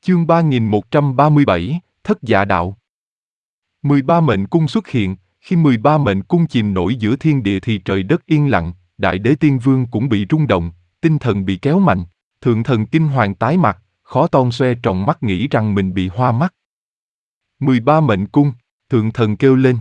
Chương 3137, Thất Dạ Đạo. 13 mệnh cung xuất hiện, khi 13 mệnh cung chìm nổi giữa thiên địa thì trời đất yên lặng, Đại Đế Tiên Vương cũng bị rung động, tinh thần bị kéo mạnh, Thượng Thần kinh hoàng tái mặt, khó toan xoe tròng mắt nghĩ rằng mình bị hoa mắt. 13 mệnh cung, Thượng Thần kêu lên.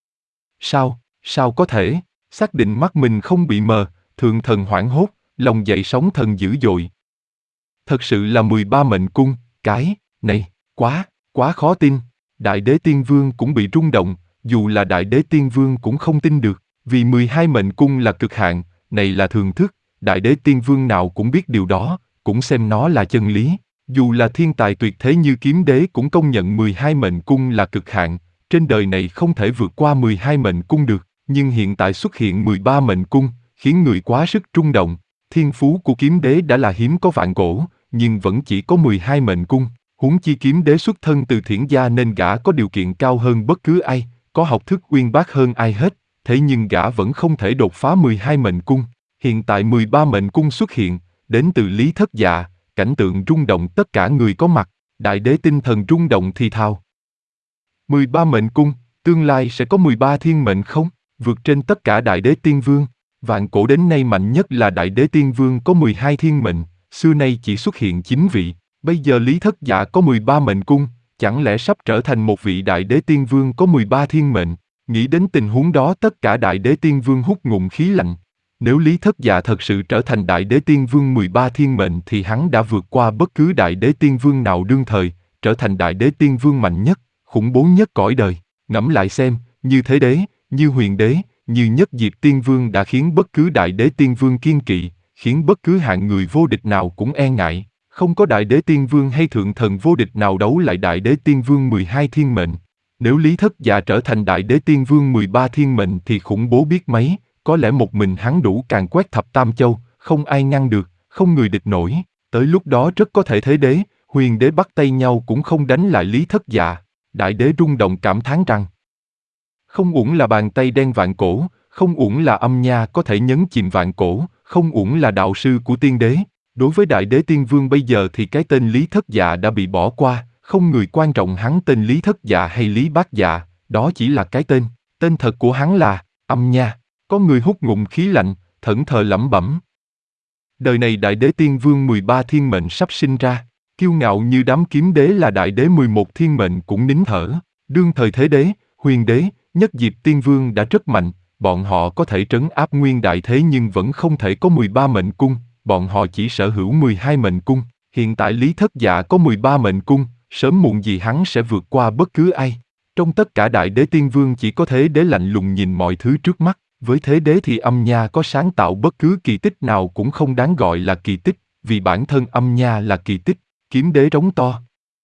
Sao có thể, xác định mắt mình không bị mờ, Thượng Thần hoảng hốt, lòng dậy sóng thần dữ dội. Thật sự là 13 mệnh cung, cái này, quá khó tin. Đại Đế Tiên Vương cũng bị rung động, dù là Đại Đế Tiên Vương cũng không tin được, vì 12 mệnh cung là cực hạn, này là thường thức, Đại Đế Tiên Vương nào cũng biết điều đó, cũng xem nó là chân lý. Dù là thiên tài tuyệt thế như Kiếm Đế cũng công nhận 12 mệnh cung là cực hạn, trên đời này không thể vượt qua 12 mệnh cung được, nhưng hiện tại xuất hiện 13 mệnh cung, khiến người quá sức rung động. Thiên phú của Kiếm Đế đã là hiếm có vạn cổ, nhưng vẫn chỉ có 12 mệnh cung. Huống chi Kiếm Đế xuất thân từ thiển gia nên gã có điều kiện cao hơn bất cứ ai, có học thức uyên bác hơn ai hết, thế nhưng gã vẫn không thể đột phá 12 mệnh cung. Hiện tại 13 mệnh cung xuất hiện, đến từ Lý Thất Dạ, cảnh tượng rung động tất cả người có mặt, Đại Đế tinh thần rung động thì thào. 13 mệnh cung, tương lai sẽ có 13 thiên mệnh không? Vượt trên tất cả Đại Đế Tiên Vương. Vạn cổ đến nay mạnh nhất là Đại Đế Tiên Vương có 12 thiên mệnh, xưa nay chỉ xuất hiện 9 vị. Bây giờ Lý Thất Dạ có 13 mệnh cung, chẳng lẽ sắp trở thành một vị Đại Đế Tiên Vương có 13 thiên mệnh? Nghĩ đến tình huống đó tất cả Đại Đế Tiên Vương hút ngụm khí lạnh. Nếu Lý Thất Dạ thật sự trở thành Đại Đế Tiên Vương 13 thiên mệnh thì hắn đã vượt qua bất cứ Đại Đế Tiên Vương nào đương thời, trở thành Đại Đế Tiên Vương mạnh nhất, khủng bố nhất cõi đời. Ngẫm lại xem, như Thế Đế, như Huyền Đế, như Nhất Diệp Tiên Vương đã khiến bất cứ Đại Đế Tiên Vương kiên kỵ, khiến bất cứ hạng người vô địch nào cũng e ngại. Không có Đại Đế Tiên Vương hay Thượng Thần vô địch nào đấu lại Đại Đế Tiên Vương 12 thiên mệnh. Nếu Lý Thất Dạ trở thành Đại Đế Tiên Vương 13 thiên mệnh thì khủng bố biết mấy, có lẽ một mình hắn đủ càn quét thập tam châu, không ai ngăn được, không người địch nổi. Tới lúc đó rất có thể Thế Đế, Huyền Đế bắt tay nhau cũng không đánh lại Lý Thất Dạ. Đại Đế rung động cảm thán rằng, không uổng là bàn tay đen vạn cổ, không uổng là âm nha có thể nhấn chìm vạn cổ, không uổng là đạo sư của Tiên Đế. Đối với Đại Đế Tiên Vương bây giờ thì cái tên Lý Thất Dạ đã bị bỏ qua, không người quan trọng hắn tên Lý Thất Dạ hay Lý Bát Dạ, đó chỉ là cái tên. Tên thật của hắn là Âm Nha. Có người hút ngụm khí lạnh, thẫn thờ lẩm bẩm. Đời này Đại Đế Tiên Vương 13 thiên mệnh sắp sinh ra, kiêu ngạo như đám Kiếm Đế là Đại Đế 11 thiên mệnh cũng nín thở. Đương thời Thế Đế, Huyền Đế, Nhất Diệp Tiên Vương đã rất mạnh, bọn họ có thể trấn áp nguyên đại thế nhưng vẫn không thể có 13 mệnh cung, bọn họ chỉ sở hữu 12 mệnh cung. Hiện tại Lý Thất Dạ có 13 mệnh cung, sớm muộn gì hắn sẽ vượt qua bất cứ ai. Trong tất cả Đại Đế Tiên Vương chỉ có Thế Đế lạnh lùng nhìn mọi thứ trước mắt, với Thế Đế thì Âm Nha có sáng tạo bất cứ kỳ tích nào cũng không đáng gọi là kỳ tích, vì bản thân Âm Nha là kỳ tích. Kiếm Đế rống to.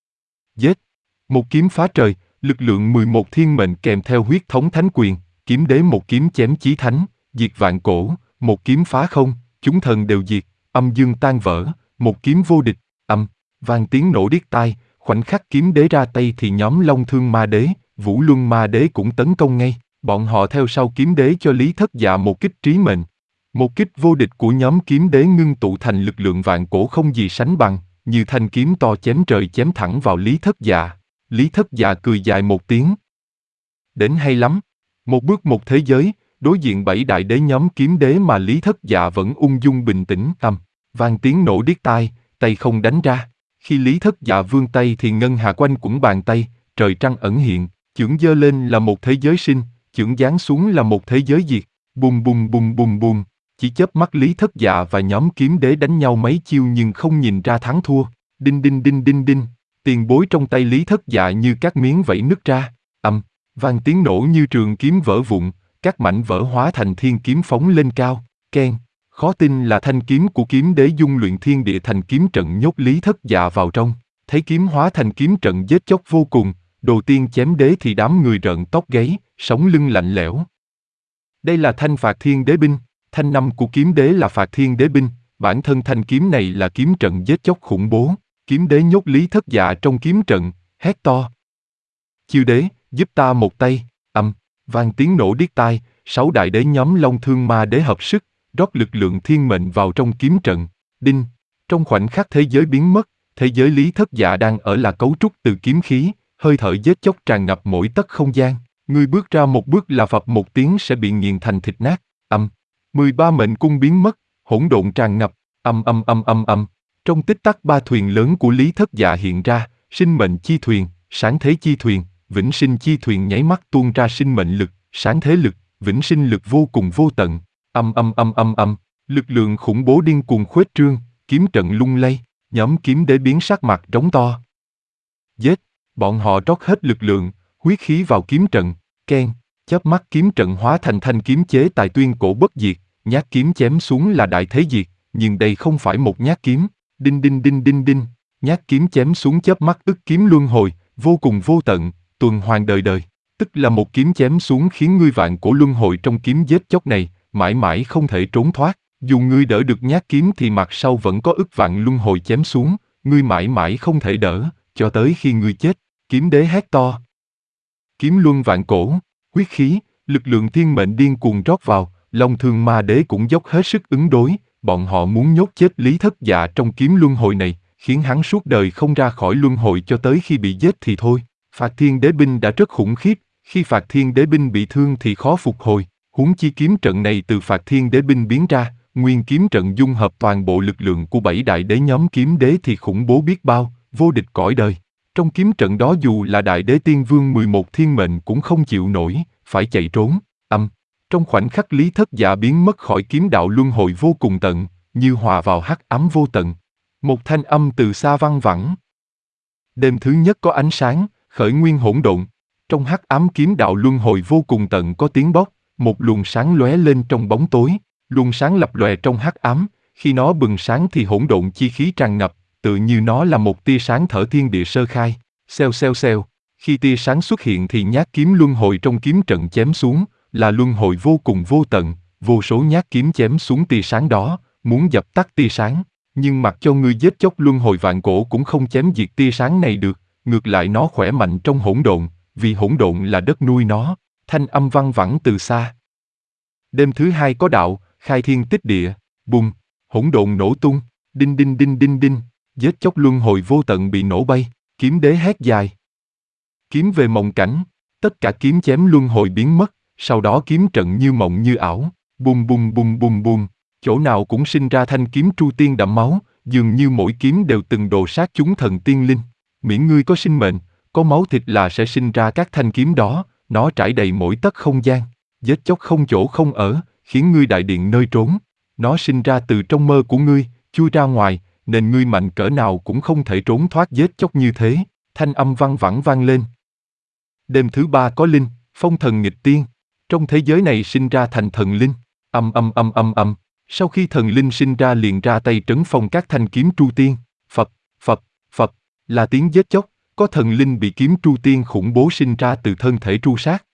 Giết! Một kiếm phá trời, lực lượng 11 thiên mệnh kèm theo huyết thống thánh quyền, Kiếm Đế một kiếm chém chí thánh, diệt vạn cổ, một kiếm phá không, chúng thần đều diệt, âm dương tan vỡ, một kiếm vô địch, vang tiếng nổ điếc tai, khoảnh khắc Kiếm Đế ra tay thì nhóm Long Thương Ma Đế, Vũ Luân Ma Đế cũng tấn công ngay, bọn họ theo sau Kiếm Đế cho Lý Thất Dạ một kích trí mệnh. Một kích vô địch của nhóm Kiếm Đế ngưng tụ thành lực lượng vạn cổ không gì sánh bằng, như thanh kiếm to chém trời chém thẳng vào Lý Thất Dạ. Lý Thất Dạ cười dài một tiếng. Đến hay lắm. Một bước một thế giới, đối diện 7 Đại Đế nhóm Kiếm Đế mà Lý Thất Dạ vẫn ung dung bình tĩnh. Vang tiếng nổ điếc tai, tay không đánh ra. Khi Lý Thất Dạ vươn tay thì ngân hà quanh quẩn bàn tay, trời trăng ẩn hiện, chưởng giơ lên là một thế giới sinh, chưởng giáng xuống là một thế giới diệt. Bùm bùm bùm bùm bùm. Chỉ chớp mắt Lý Thất Dạ và nhóm Kiếm Đế đánh nhau mấy chiêu nhưng không nhìn ra thắng thua. Đinh đinh đinh đinh đinh. Tiền bối trong tay Lý Thất Dạ như các miếng vẩy nứt ra. Vang tiếng nổ như trường kiếm vỡ vụn, các mảnh vỡ hóa thành thiên kiếm phóng lên cao. Keng. Khó tin là thanh kiếm của Kiếm Đế dung luyện thiên địa thành kiếm trận nhốt Lý Thất Dạ vào trong. Thấy kiếm hóa thành kiếm trận giết chóc vô cùng, đầu tiên chém đế thì đám người rợn tóc gáy, sống lưng lạnh lẽo. Đây là thanh Phạt Thiên Đế binh, thanh năm của Kiếm Đế là Phạt Thiên Đế binh, bản thân thanh kiếm này là kiếm trận giết chóc khủng bố. Kiếm Đế nhốt Lý Thất Dạ trong kiếm trận, hét to. Chiêu Đế, giúp ta một tay, vang tiếng nổ điếc tai, 6 Đại Đế nhóm Long Thương Ma Đế hợp sức, rót lực lượng thiên mệnh vào trong kiếm trận. Đinh, trong khoảnh khắc thế giới biến mất, Thế giới Lý Thất Dạ đang ở là cấu trúc từ kiếm khí, hơi thở giết chóc tràn ngập mỗi tấc không gian. Ngươi bước ra một bước là phập một tiếng sẽ bị nghiền thành thịt nát. 13 mệnh cung biến mất, hỗn độn tràn ngập. Trong tích tắc ba thuyền lớn của Lý Thất Dạ hiện ra, sinh mệnh chi thuyền, sáng thế chi thuyền, vĩnh sinh chi thuyền nháy mắt tuôn ra sinh mệnh lực, sáng thế lực, vĩnh sinh lực vô cùng vô tận. Lực lượng khủng bố điên cuồng khuếch trương, kiếm trận lung lay, nhóm kiếm đế biến sắc mặt trống to. Giết, bọn họ rót hết lực lượng, huyết khí vào kiếm trận, keng, chớp mắt kiếm trận hóa thành thanh kiếm chế tài tuyên cổ bất diệt, nhát kiếm chém xuống là đại thế diệt, nhưng đây không phải một nhát kiếm, đinh đinh đinh đinh đinh, nhát kiếm chém xuống chớp mắt ức kiếm luân hồi, vô cùng vô tận, tuần hoàn đời đời, tức là một kiếm chém xuống khiến ngươi vạn cổ luân hồi trong kiếm giết chóc này, mãi mãi không thể trốn thoát. Dù ngươi đỡ được nhát kiếm thì mặt sau vẫn có ức vạn luân hồi chém xuống, ngươi mãi mãi không thể đỡ, cho tới khi ngươi chết. Kiếm đế hét to. Kiếm luân vạn cổ, huyết khí, lực lượng thiên mệnh điên cuồng rót vào, Long Thương Ma Đế cũng dốc hết sức ứng đối, bọn họ muốn nhốt chết Lý Thất Dạ trong kiếm luân hồi này, khiến hắn suốt đời không ra khỏi luân hồi cho tới khi bị giết thì thôi. Phạt Thiên Đế binh đã rất khủng khiếp, khi Phạt Thiên Đế binh bị thương thì khó phục hồi, huống chi kiếm trận này từ Phạt Thiên Đế binh biến ra. Nguyên kiếm trận dung hợp toàn bộ lực lượng của 7 đại đế nhóm kiếm đế thì khủng bố biết bao, vô địch cõi đời. Trong kiếm trận đó dù là đại đế tiên vương 11 thiên mệnh cũng không chịu nổi, phải chạy trốn. Trong khoảnh khắc Lý Thất Dạ biến mất khỏi kiếm đạo luân hồi vô cùng tận, như hòa vào hắc ám vô tận. Một thanh âm từ xa văng vẳng. Đêm thứ nhất có ánh sáng, khởi nguyên hỗn độn. Trong hắc ám kiếm đạo luân hồi vô cùng tận có tiếng bốc, một luồng sáng lóe lên trong bóng tối. Luồng sáng lập lòe trong hắc ám, khi nó bừng sáng thì hỗn độn chi khí tràn ngập, tự như nó là một tia sáng thở thiên địa sơ khai. Xèo xèo xèo, khi tia sáng xuất hiện thì nhát kiếm luân hồi trong kiếm trận chém xuống, là luân hồi vô cùng vô tận, vô số nhát kiếm chém xuống tia sáng đó, muốn dập tắt tia sáng, nhưng mặc cho ngươi giết chóc luân hồi vạn cổ cũng không chém diệt tia sáng này được, ngược lại nó khỏe mạnh trong hỗn độn, vì hỗn độn là đất nuôi nó. Thanh âm văng vẳng từ xa. Đêm thứ hai có đạo, khai thiên tích địa, bùng, hỗn độn nổ tung, đinh đinh đinh đinh đinh, giết chóc luân hồi vô tận bị nổ bay, kiếm đế hét dài. Kiếm về mộng cảnh, tất cả kiếm chém luân hồi biến mất, sau đó kiếm trận như mộng như ảo, bùng bùng bùng bùng bùng, chỗ nào cũng sinh ra thanh kiếm tru tiên đẫm máu, dường như mỗi kiếm đều từng đồ sát chúng thần tiên linh. Miễn ngươi có sinh mệnh, có máu thịt là sẽ sinh ra các thanh kiếm đó, nó trải đầy mỗi tấc không gian, giết chóc không chỗ không ở, khiến ngươi đại điện nơi trốn. Nó sinh ra từ trong mơ của ngươi, chui ra ngoài, nên ngươi mạnh cỡ nào cũng không thể trốn thoát giết chóc như thế. Thanh âm văng vẳng vang lên. Đêm thứ ba có linh, phong thần nghịch tiên. Trong thế giới này sinh ra thành thần linh. Sau khi thần linh sinh ra liền ra tay trấn phong các thanh kiếm tru tiên. Phập, phập, phập, là tiếng giết chóc. Có thần linh bị kiếm tru tiên khủng bố sinh ra từ thân thể tru sát.